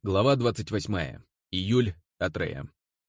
Глава 28. Июль. Атрея.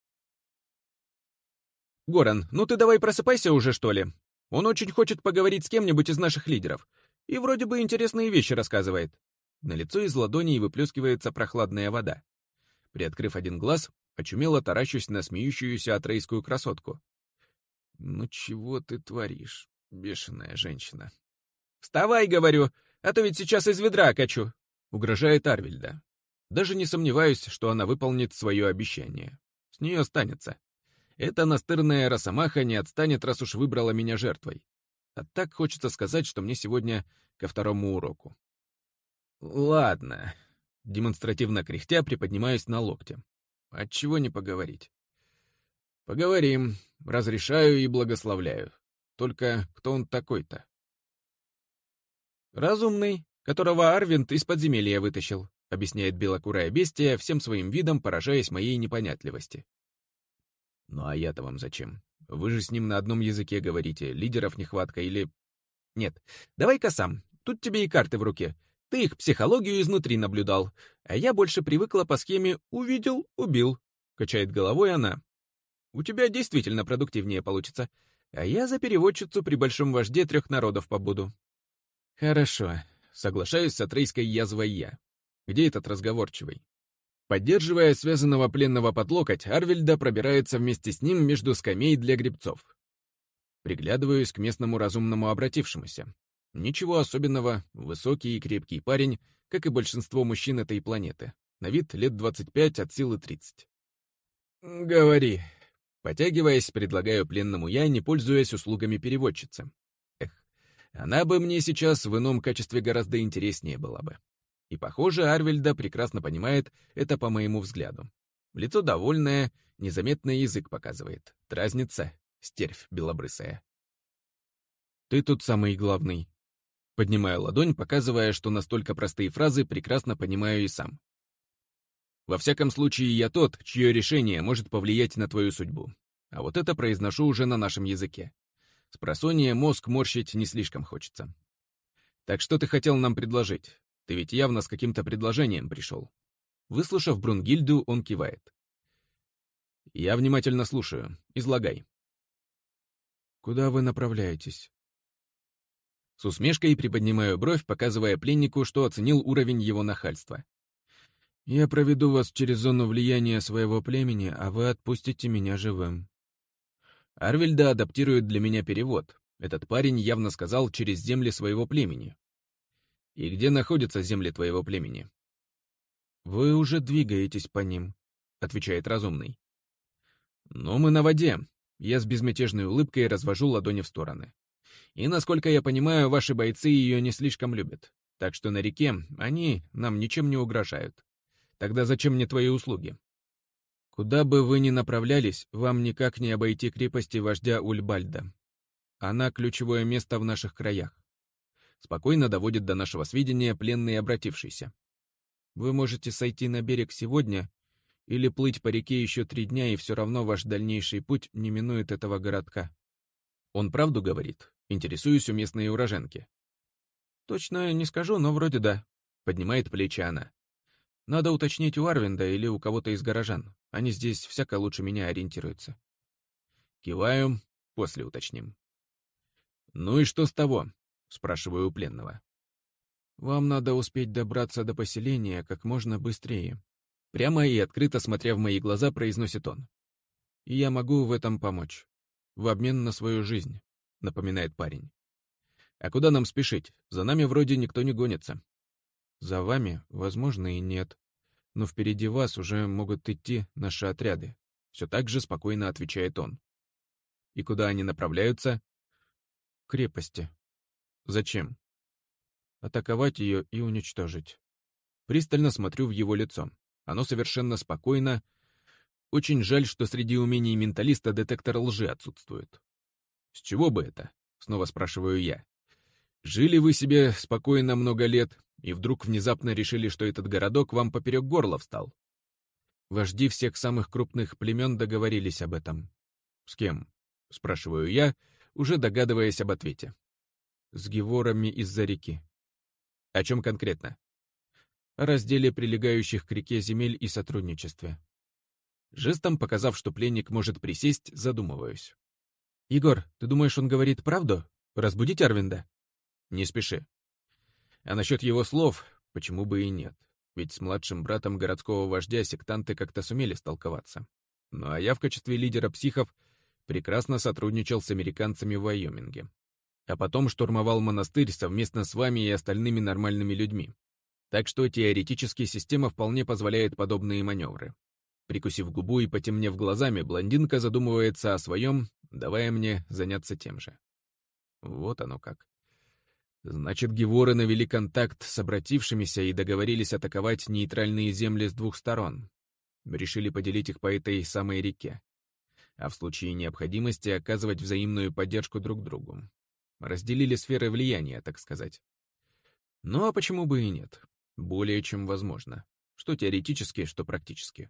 «Горан, ну ты давай просыпайся уже, что ли? Он очень хочет поговорить с кем-нибудь из наших лидеров. И вроде бы интересные вещи рассказывает». На лицо из ладоней выплескивается прохладная вода. Приоткрыв один глаз, очумело таращусь на смеющуюся атрейскую красотку. «Ну чего ты творишь, бешеная женщина?» «Вставай, говорю, а то ведь сейчас из ведра окачу», — угрожает Арвильда. Даже не сомневаюсь, что она выполнит свое обещание. С нее останется. Эта настырная росомаха не отстанет, раз уж выбрала меня жертвой. А так хочется сказать, что мне сегодня ко второму уроку. Ладно. Демонстративно кряхтя приподнимаюсь на локте. Отчего не поговорить? Поговорим. Разрешаю и благословляю. Только кто он такой-то? Разумный, которого Арвинд из подземелья вытащил, объясняет белокурая бестия, всем своим видом поражаясь моей непонятливости. Ну а я-то вам зачем? Вы же с ним на одном языке говорите, лидеров нехватка или... Нет, давай-ка сам, тут тебе и карты в руке. Ты их психологию изнутри наблюдал, а я больше привыкла по схеме «увидел, убил», — качает головой она. У тебя действительно продуктивнее получится, а я за переводчицу при большом вожде 3 народов побуду. Хорошо, соглашаюсь с атрейской язвой я. Где этот разговорчивый? Поддерживая связанного пленного под локоть, Арвильда пробирается вместе с ним между скамей для гребцов. Приглядываюсь к местному разумному обратившемуся. Ничего особенного, высокий и крепкий парень, как и большинство мужчин этой планеты. На вид лет 25, от силы 30. «Говори». Потягиваясь, предлагаю пленному я, не пользуясь услугами переводчицы. Эх, она бы мне сейчас в ином качестве гораздо интереснее была бы. И, похоже, Арвильда прекрасно понимает это по моему взгляду. Лицо довольное, незаметно язык показывает. Дразнится, стервь белобрысая. «Ты тут самый главный». Поднимаю ладонь, показывая, что настолько простые фразы прекрасно понимаю и сам. Во всяком случае, я тот, чье решение может повлиять на твою судьбу. А вот это произношу уже на нашем языке. Спросонья мозг морщить не слишком хочется. Так что ты хотел нам предложить? Ты ведь явно с каким-то предложением пришел». Выслушав Брунгильду, он кивает. «Я внимательно слушаю. Излагай». «Куда вы направляетесь?» С усмешкой приподнимаю бровь, показывая пленнику, что оценил уровень его нахальства. «Я проведу вас через зону влияния своего племени, а вы отпустите меня живым». Арвильда адаптирует для меня перевод. Этот парень явно сказал «через земли своего племени». «И где находятся земли твоего племени?» «Вы уже двигаетесь по ним», — отвечает разумный. «Но мы на воде». Я с безмятежной улыбкой развожу ладони в стороны. «И, насколько я понимаю, ваши бойцы ее не слишком любят. Так что на реке они нам ничем не угрожают. Тогда зачем мне твои услуги?» «Куда бы вы ни направлялись, вам никак не обойти крепости вождя Ульбальда. Она ключевое место в наших краях». Спокойно доводит до нашего сведения пленный обратившийся. «Вы можете сойти на берег сегодня или плыть по реке еще 3 дня, и все равно ваш дальнейший путь не минует этого городка». Он правду говорит? Интересуюсь у местной уроженки. «Точно не скажу, но вроде да», — поднимает плечи она. «Надо уточнить у Арвинда или у кого-то из горожан. Они здесь всяко лучше меня ориентируются». Киваю, после уточним. «Ну и что с того?» — спрашиваю у пленного. «Вам надо успеть добраться до поселения как можно быстрее», — прямо и открыто смотря в мои глаза, произносит он. «И я могу в этом помочь. В обмен на свою жизнь», — напоминает парень. «А куда нам спешить? За нами вроде никто не гонится». «За вами, возможно, и нет. Но впереди вас уже могут идти наши отряды», — все так же спокойно отвечает он. «И куда они направляются?» «К крепости». «Зачем?» «Атаковать ее и уничтожить». Пристально смотрю в его лицо. Оно совершенно спокойно. Очень жаль, что среди умений менталиста детектор лжи отсутствует. «С чего бы это?» — снова спрашиваю я. «Жили вы себе спокойно много лет, и вдруг внезапно решили, что этот городок вам поперек горла встал?» Вожди всех самых крупных племен договорились об этом. «С кем?» — спрашиваю я, уже догадываясь об ответе. «С геворами из-за реки». «О чем конкретно?» о разделе прилегающих к реке земель и сотрудничестве. Жестом показав, что пленник может присесть, задумываюсь. «Егор, ты думаешь, он говорит правду? Разбудить Арвинда?» «Не спеши. А насчет его слов, почему бы и нет? Ведь с младшим братом городского вождя сектанты как-то сумели столковаться. Ну а я в качестве лидера психов прекрасно сотрудничал с американцами в Вайоминге. А потом штурмовал монастырь совместно с вами и остальными нормальными людьми. Так что теоретически система вполне позволяет подобные маневры. Прикусив губу и потемнев глазами, блондинка задумывается о своем, давая мне заняться тем же. Вот оно как. Значит, геворы навели контакт с обратившимися и договорились атаковать нейтральные земли с двух сторон. Решили поделить их по этой самой реке. А в случае необходимости оказывать взаимную поддержку друг другу. Разделили сферы влияния, так сказать. Ну а почему бы и нет? Более чем возможно. Что теоретически, что практически.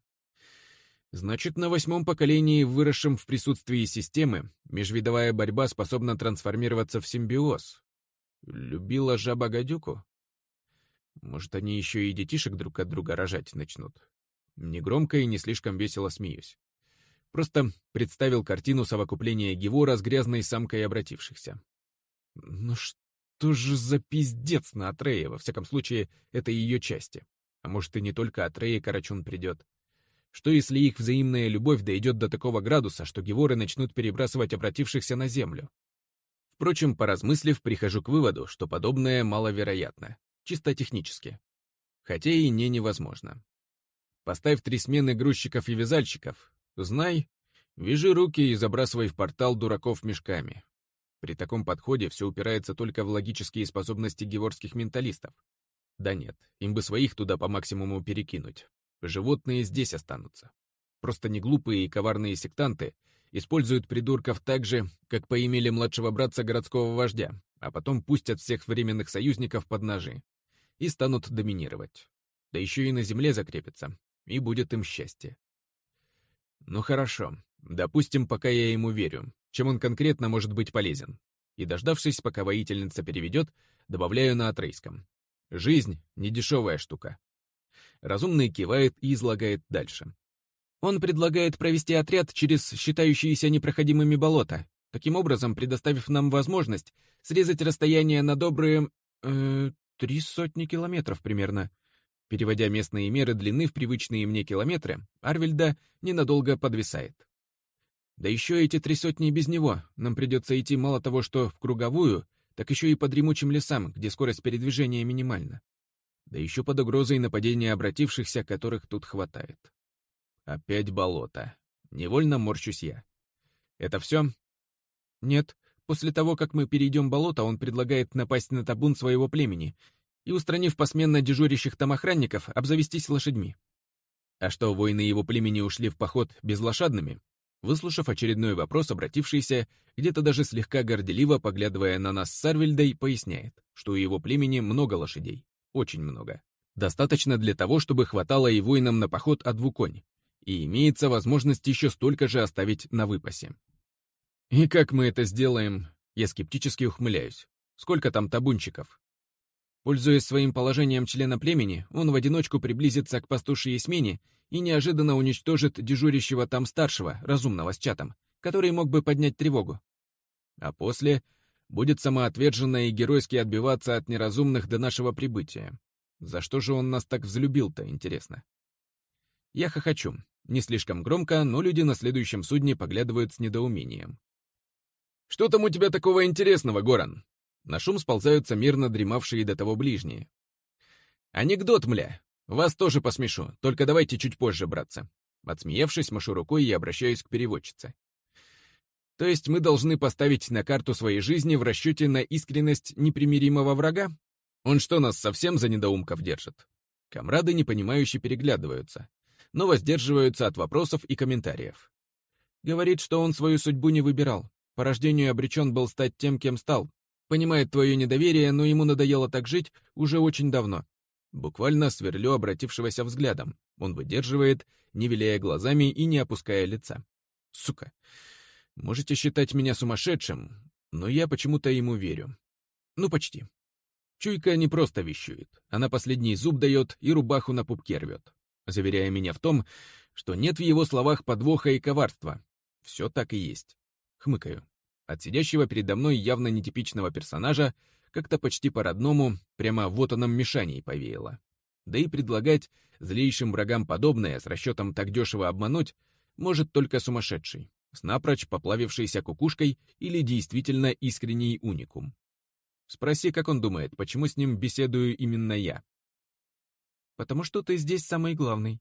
Значит, на 8-м поколении, выросшем в присутствии системы, межвидовая борьба способна трансформироваться в симбиоз. Любила жаба гадюку? Может, они еще и детишек друг от друга рожать начнут? Негромко и не слишком весело смеюсь. Просто представил картину совокупления Гевора с грязной самкой обратившихся. Ну что же за пиздец на Атрее, во всяком случае, это ее части. А может, и не только Атрее Карачун придет. Что если их взаимная любовь дойдет до такого градуса, что геворы начнут перебрасывать обратившихся на землю? Впрочем, поразмыслив, прихожу к выводу, что подобное маловероятно, чисто технически. Хотя и не невозможно. Поставь 3 смены грузчиков и вязальщиков, знай, вяжи руки и забрасывай в портал дураков мешками. При таком подходе все упирается только в логические способности геворских менталистов. Да нет, им бы своих туда по максимуму перекинуть. Животные здесь останутся. Просто неглупые и коварные сектанты используют придурков так же, как поимели младшего братца городского вождя, а потом пустят всех временных союзников под ножи и станут доминировать. Да еще и на земле закрепятся, и будет им счастье. Ну хорошо, допустим, пока я ему верю, чем он конкретно может быть полезен. И дождавшись, пока воительница переведет, добавляю на атрейском. Жизнь — недешевая штука. Разумный кивает и излагает дальше. Он предлагает провести отряд через считающиеся непроходимыми болота, таким образом предоставив нам возможность срезать расстояние на добрые 300 километров примерно. Переводя местные меры длины в привычные мне километры, Арвельда ненадолго подвисает. Да еще эти 300 без него, нам придется идти мало того, что в круговую, так еще и по дремучим лесам, где скорость передвижения минимальна. Да еще под угрозой нападения обратившихся, которых тут хватает. Опять болото. Невольно морщусь я. Это все? Нет. После того, как мы перейдем болото, он предлагает напасть на табун своего племени и, устранив посменно дежурящих там охранников, обзавестись лошадьми. А что, воины его племени ушли в поход безлошадными? Выслушав очередной вопрос, обратившийся, где-то даже слегка горделиво, поглядывая на нас с Арвельдой, поясняет, что у его племени много лошадей. Очень много. Достаточно для того, чтобы хватало и воинам на поход от двуконь. И имеется возможность еще столько же оставить на выпасе. И как мы это сделаем? Я скептически ухмыляюсь. Сколько там табунчиков? Пользуясь своим положением члена племени, он в одиночку приблизится к пастушьей смене и неожиданно уничтожит дежурящего там старшего, разумного с чатом, который мог бы поднять тревогу. А после будет самоотверженно и геройски отбиваться от неразумных до нашего прибытия. За что же он нас так взлюбил-то, интересно? Я хохочу. Не слишком громко, но люди на следующем судне поглядывают с недоумением. «Что там у тебя такого интересного, Горан?» На шум сползаются мирно дремавшие до того ближние. «Анекдот, мля! Вас тоже посмешу, только давайте чуть позже, братцы». Отсмеявшись, машу рукой и обращаюсь к переводчице. «То есть мы должны поставить на карту своей жизни в расчете на искренность непримиримого врага? Он что, нас совсем за недоумков держит?» Камрады непонимающе переглядываются, но воздерживаются от вопросов и комментариев. Говорит, что он свою судьбу не выбирал, по рождению обречен был стать тем, кем стал. Понимает твое недоверие, но ему надоело так жить уже очень давно. Буквально сверлю обратившегося взглядом. Он выдерживает, не виляя глазами и не опуская лица. Сука. Можете считать меня сумасшедшим, но я почему-то ему верю. Ну, почти. Чуйка не просто вещует, она последний зуб дает и рубаху на пупке рвет, заверяя меня в том, что нет в его словах подвоха и коварства. Все так и есть. Хмыкаю. От сидящего передо мной явно нетипичного персонажа как-то почти по-родному, прямо вот оном Мишаней повеяло. Да и предлагать злейшим врагам подобное с расчетом так дешево обмануть может только сумасшедший, с напрочь поплавившейся кукушкой или действительно искренний уникум. Спроси, как он думает, почему с ним беседую именно я. «Потому что ты здесь самый главный».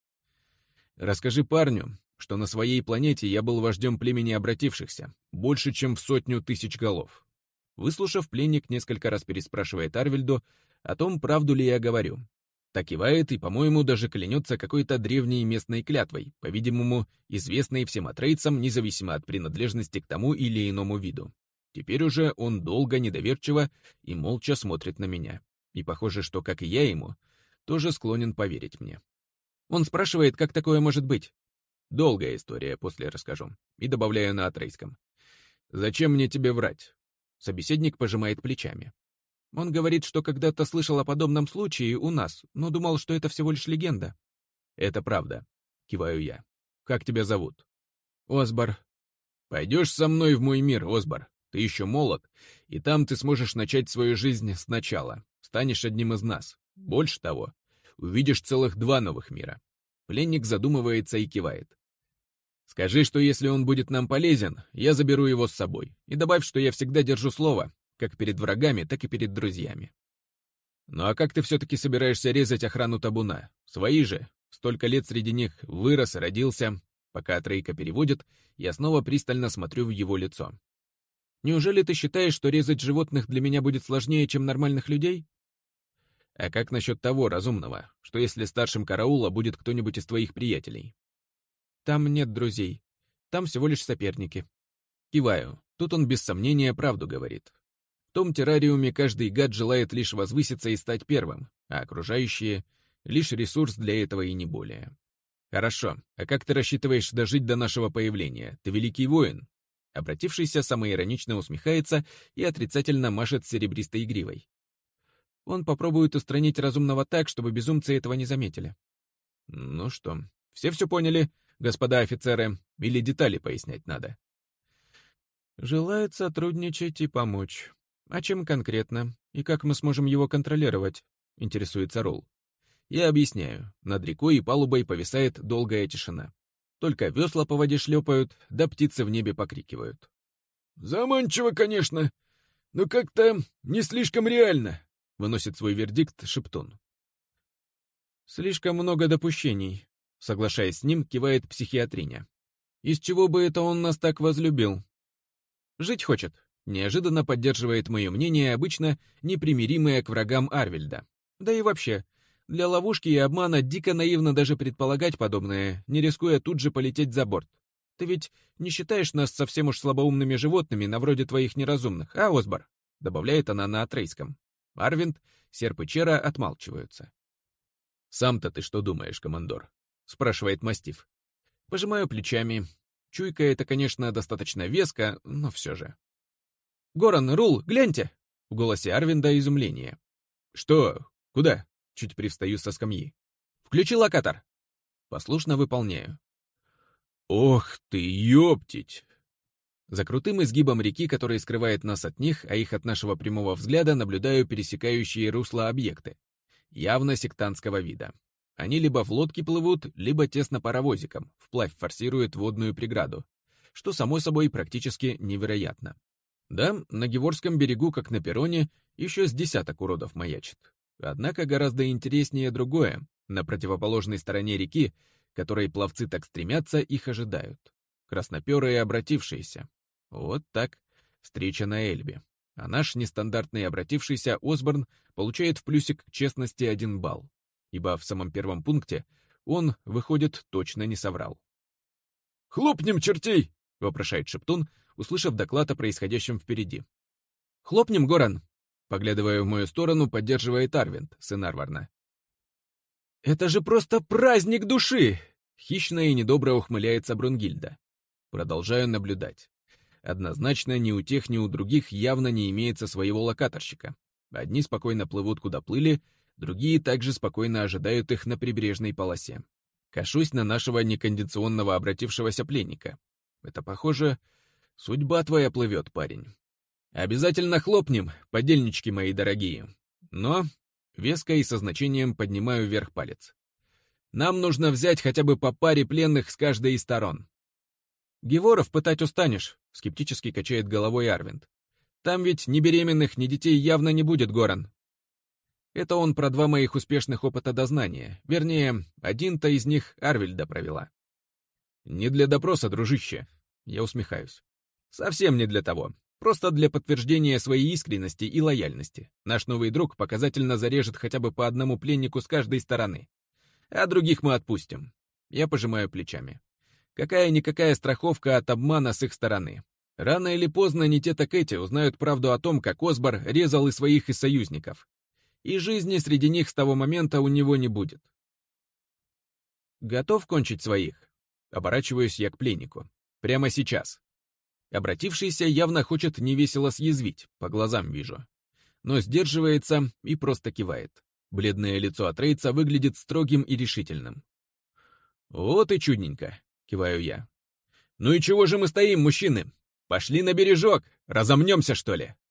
Расскажи парню, что на своей планете я был вождем племени обратившихся, больше, чем в 100 000 голов. Выслушав, пленник несколько раз переспрашивает Арвельду о том, правду ли я говорю. Так кивает и, по-моему, даже клянется какой-то древней местной клятвой, по-видимому, известной всем атрейцам, независимо от принадлежности к тому или иному виду. Теперь уже он долго, недоверчиво и молча смотрит на меня. И похоже, что, как и я ему, тоже склонен поверить мне. Он спрашивает, как такое может быть. Долгая история, после расскажу. И добавляю на атрейском. «Зачем мне тебе врать?» Собеседник пожимает плечами. Он говорит, что когда-то слышал о подобном случае у нас, но думал, что это всего лишь легенда. «Это правда», — киваю я. «Как тебя зовут?» «Осбор». «Пойдешь со мной в мой мир, Осбор. Ты еще молод, и там ты сможешь начать свою жизнь сначала. Станешь одним из нас. Больше того, увидишь целых 2 новых мира». Пленник задумывается и кивает. «Скажи, что если он будет нам полезен, я заберу его с собой. И добавь, что я всегда держу слово, как перед врагами, так и перед друзьями». «Ну а как ты все-таки собираешься резать охрану табуна? Свои же. Столько лет среди них вырос и родился». Пока Трейка переводит, я снова пристально смотрю в его лицо. «Неужели ты считаешь, что резать животных для меня будет сложнее, чем нормальных людей?» «А как насчет того разумного, что если старшим караула будет кто-нибудь из твоих приятелей?» «Там нет друзей. Там всего лишь соперники». Киваю. Тут он без сомнения правду говорит. В том террариуме каждый гад желает лишь возвыситься и стать первым, а окружающие — лишь ресурс для этого и не более. «Хорошо. А как ты рассчитываешь дожить до нашего появления? Ты великий воин?» Обратившийся самоиронично усмехается и отрицательно машет серебристой гривой. Он попробует устранить разумного так, чтобы безумцы этого не заметили. Ну что, все поняли, господа офицеры, или детали пояснять надо? Желает сотрудничать и помочь. А чем конкретно? И как мы сможем его контролировать? Интересуется Ролл. Я объясняю. Над рекой и палубой повисает долгая тишина. Только весла по воде шлепают, да птицы в небе покрикивают. «Заманчиво, конечно, но как-то не слишком реально», — выносит свой вердикт Шептун. «Слишком много допущений», — соглашаясь с ним, кивает психиатриня. «Из чего бы это он нас так возлюбил?» «Жить хочет», — неожиданно поддерживает мое мнение обычно непримиримое к врагам Арвельда. Да и вообще, для ловушки и обмана дико наивно даже предполагать подобное, не рискуя тут же полететь за борт. Ты ведь не считаешь нас совсем уж слабоумными животными, на вроде твоих неразумных, а, Осбор?» — добавляет она на атрейском. Арвинд, Серп и Чера отмалчиваются. «Сам-то ты что думаешь, командор?» — спрашивает мастиф. Пожимаю плечами. Чуйка — это, конечно, достаточно веско, но все же. «Горан, Рул, гляньте!» — в голосе Арвинда изумление. «Что? Куда?» — чуть привстаю со скамьи. «Включи локатор!» Послушно выполняю. «Ох ты, ёптить!» За крутым изгибом реки, который скрывает нас от них, а их от нашего прямого взгляда, наблюдаю пересекающие русло объекты. Явно сектантского вида. Они либо в лодке плывут, либо тесно паровозиком, вплавь форсируют водную преграду, что, само собой, практически невероятно. Да, на Геворском берегу, как на перроне, еще с десяток уродов маячит. Однако гораздо интереснее другое. На противоположной стороне реки, которой пловцы так стремятся, их ожидают. Красноперые обратившиеся. Вот так встреча на Эльбе. А наш нестандартный обратившийся Осборн получает в плюсик к честности 1 балл, ибо в самом первом пункте он, выходит, точно не соврал. «Хлопнем, чертей!» — вопрошает Шептун, услышав доклад о происходящем впереди. «Хлопнем, Горан!» — поглядывая в мою сторону, поддерживает Арвинд, сын Арварна. «Это же просто праздник души!» — хищно и недобро ухмыляется Брунгильда. Продолжаю наблюдать. Однозначно ни у тех, ни у других явно не имеется своего локаторщика. Одни спокойно плывут, куда плыли, другие также спокойно ожидают их на прибрежной полосе. Кашусь на нашего некондиционного обратившегося пленника. Это, похоже, судьба твоя плывет, парень. Обязательно хлопнем, подельнички мои дорогие. Но веско и со значением поднимаю вверх палец. Нам нужно взять хотя бы по паре пленных с каждой из сторон. Геворов пытать устанешь, скептически качает головой Арвинд. Там ведь ни беременных, ни детей явно не будет, Горан. Это он про 2 моих успешных опыта дознания. Вернее, один-то из них Арвильда провела. Не для допроса, дружище. Я усмехаюсь. Совсем не для того. Просто для подтверждения своей искренности и лояльности. Наш новый друг показательно зарежет хотя бы по одному пленнику с каждой стороны. А других мы отпустим. Я пожимаю плечами. Какая-никакая страховка от обмана с их стороны. Рано или поздно не те так эти узнают правду о том, как Осбор резал и своих, и союзников. И жизни среди них с того момента у него не будет. Готов кончить своих? Оборачиваюсь я к пленнику. Прямо сейчас. Обратившийся явно хочет невесело съязвить, по глазам вижу. Но сдерживается и просто кивает. Бледное лицо Атрейца выглядит строгим и решительным. «Вот и чудненько», — киваю я. «Ну и чего же мы стоим, мужчины? Пошли на бережок, разомнемся, что ли?»